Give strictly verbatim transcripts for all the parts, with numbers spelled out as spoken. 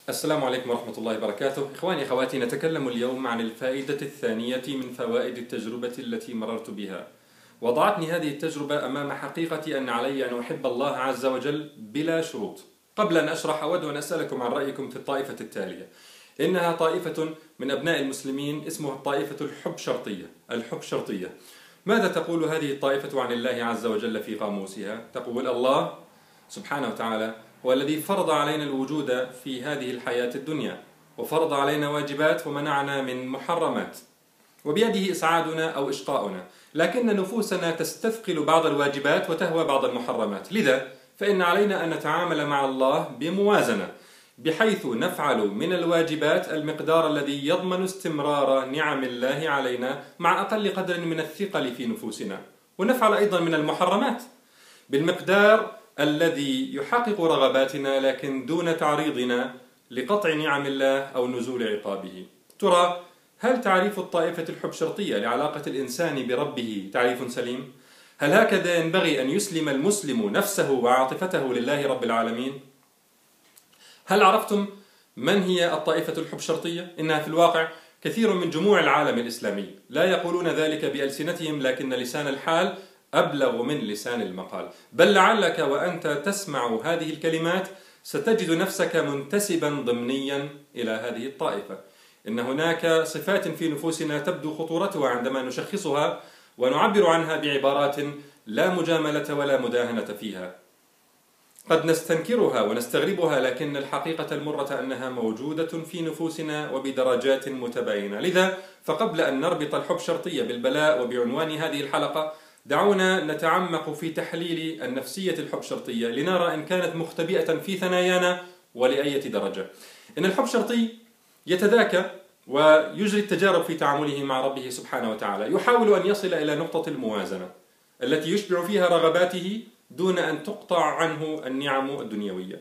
السلام عليكم ورحمة الله وبركاته. إخواني أخواتي، نتكلم اليوم عن الفائدة الثانية من فوائد التجربة التي مررت بها. وضعتني هذه التجربة أمام حقيقة أن علي أن أحب الله عز وجل بلا شروط. قبل أن أشرح أود أن أسألكم عن رأيكم في الطائفة التالية. إنها طائفة من أبناء المسلمين اسمها الطائفة الحب شرطية. الحب شرطية. ماذا تقول هذه الطائفة عن الله عز وجل في قاموسها؟ تقول: الله سبحانه وتعالى هو الذي فرض علينا الوجود في هذه الحياة الدنيا، وفرض علينا واجبات ومنعنا من محرمات، وبيده إسعادنا أو إشقاؤنا، لكن نفوسنا تستثقل بعض الواجبات وتهوى بعض المحرمات. لذا فإن علينا أن نتعامل مع الله بموازنة، بحيث نفعل من الواجبات المقدار الذي يضمن استمرار نعم الله علينا مع أقل قدر من الثقل في نفوسنا، ونفعل أيضا من المحرمات بالمقدار الذي يحقق رغباتنا لكن دون تعريضنا لقطع نعم الله أو نزول عقابه. ترى هل تعريف الطائفة الحب شرطية لعلاقة الإنسان بربه تعريف سليم؟ هل هكذا ينبغي أن يسلم المسلم نفسه وعاطفته لله رب العالمين؟ هل عرفتم من هي الطائفة الحب شرطية؟ إنها في الواقع كثير من جموع العالم الإسلامي، لا يقولون ذلك بألسنتهم لكن لسان الحال أبلغ من لسان المقال. بل لعلك وأنت تسمع هذه الكلمات ستجد نفسك منتسبا ضمنيا إلى هذه الطائفة. إن هناك صفات في نفوسنا تبدو خطورتها عندما نشخصها ونعبر عنها بعبارات لا مجاملة ولا مداهنة فيها. قد نستنكرها ونستغربها، لكن الحقيقة المرة أنها موجودة في نفوسنا وبدرجات متباينة. لذا فقبل أن نربط الحب شرطية بالبلاء وبعنوان هذه الحلقة، دعونا نتعمق في تحليل النفسية الحب شرطية لنرى إن كانت مختبئة في ثنايانا ولأية درجة. إن الحب شرطي يتذاكى ويجري التجارب في تعامله مع ربه سبحانه وتعالى، يحاول أن يصل إلى نقطة الموازنة التي يشبع فيها رغباته دون أن تقطع عنه النعم الدنيوية.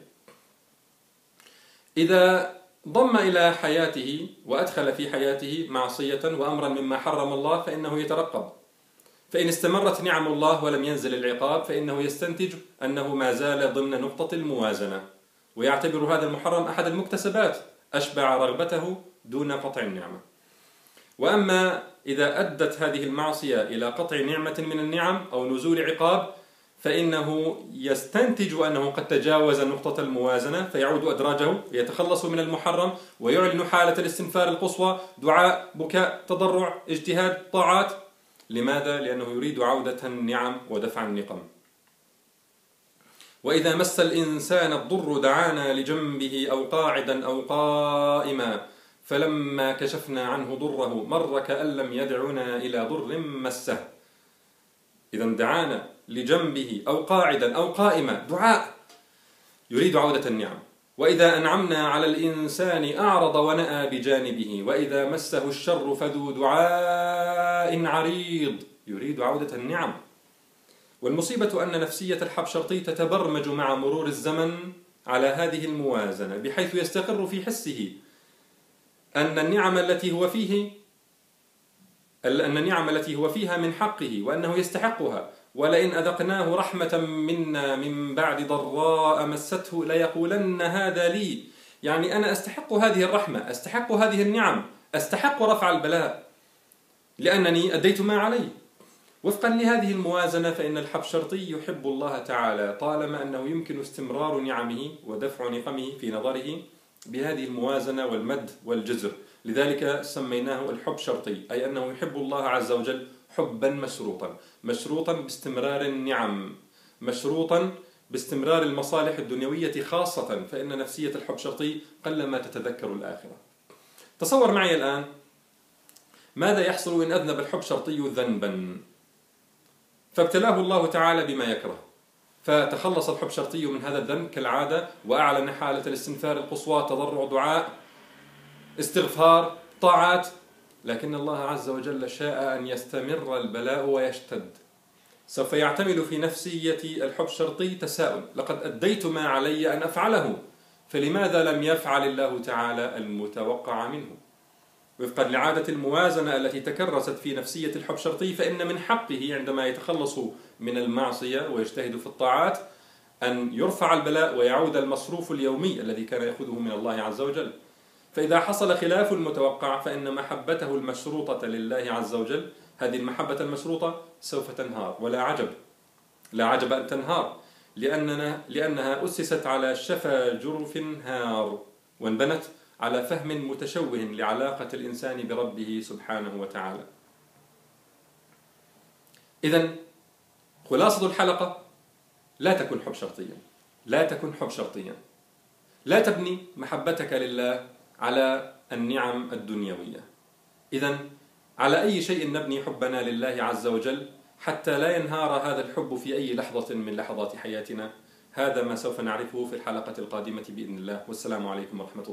إذا ضم إلى حياته وأدخل في حياته معصية وأمرا مما حرم الله فإنه يترقب، فإن استمرت نعم الله ولم ينزل العقاب فإنه يستنتج أنه ما زال ضمن نقطة الموازنة، ويعتبر هذا المحرم أحد المكتسبات أشبع رغبته دون قطع النعمة. وأما إذا أدت هذه المعصية إلى قطع نعمة من النعم أو نزول عقاب فإنه يستنتج أنه قد تجاوز نقطة الموازنة، فيعود أدراجه يتخلص من المحرم ويعلن حالة الاستنفار القصوى: دعاء، بكاء، تضرع، اجتهاد، طاعات. لماذا؟ لأنه يريد عودة النعم ودفع النقم. وإذا مس الإنسان الضر دعانا لجنبه أو قاعدا أو قائما فلما كشفنا عنه ضره مر كأن لم يدعنا إلى ضر مسه. إذا دعانا لجنبه أو قاعدا أو قائما، دعاء، يريد عودة النعم. وإذا أنعمنا على الإنسان أعرض ونأى بجانبه، وإذا مسه الشر فذو دعاء عريض، يريد عودة النعم. والمصيبة أن نفسية الحب شرطي تتبرمج مع مرور الزمن على هذه الموازنة، بحيث يستقر في حسه أن النعم التي هو فيه أن النعم التي هو فيها من حقه وأنه يستحقها، ولئن أذقناه رحمة منا من بعد ضراء مسته ليقولن هذا لي. يعني أنا أستحق هذه الرحمة، أستحق هذه النعم، أستحق رفع البلاء لأنني أديت ما علي. وفقا لهذه الموازنة فإن الحب شرطي يحب الله تعالى طالما أنه يمكن استمرار نعمه ودفع نقمه في نظره بهذه الموازنة والمد والجزر. لذلك سميناه الحب شرطي، أي أنه يحب الله عز وجل حبا مشروطا، مشروطا باستمرار النعم، مشروطا باستمرار المصالح الدنيوية خاصة، فإن نفسية الحب شرطي قلما تتذكر الآخرة. تصور معي الآن ماذا يحصل إن أذنب الحب شرطي ذنبا فابتلاه الله تعالى بما يكره، فتخلص الحب شرطي من هذا الذنب كالعادة وأعلن حالة الاستنفار القصوى: تضرع، دعاء، استغفار، طاعات. لكن الله عز وجل شاء أن يستمر البلاء ويشتد، سوف يعتمد في نفسية الحب شرطي تساؤل: لقد أديت ما علي أن أفعله، فلماذا لم يفعل الله تعالى المتوقع منه؟ وفقا لعادة الموازنة التي تكرست في نفسية الحب شرطي، فإن من حقه عندما يتخلص من المعصية ويجتهد في الطاعات أن يرفع البلاء ويعود المصروف اليومي الذي كان يأخذه من الله عز وجل. فإذا حصل خلاف المتوقع فإن محبته المشروطة لله عز وجل، هذه المحبة المشروطة سوف تنهار، ولا عجب لا عجب أن تنهار، لأننا لأنها أسست على شفا جرف هار، وانبنت على فهم متشوه لعلاقة الإنسان بربه سبحانه وتعالى. إذن خلاصة الحلقة: لا تكن حب شرطيا، لا تكن حب شرطيا، لا تبني محبتك لله على النعم الدنيوية. إذن على أي شيء نبني حبنا لله عز وجل حتى لا ينهار هذا الحب في أي لحظة من لحظات حياتنا؟ هذا ما سوف نعرفه في الحلقة القادمة بإذن الله، والسلام عليكم ورحمة الله.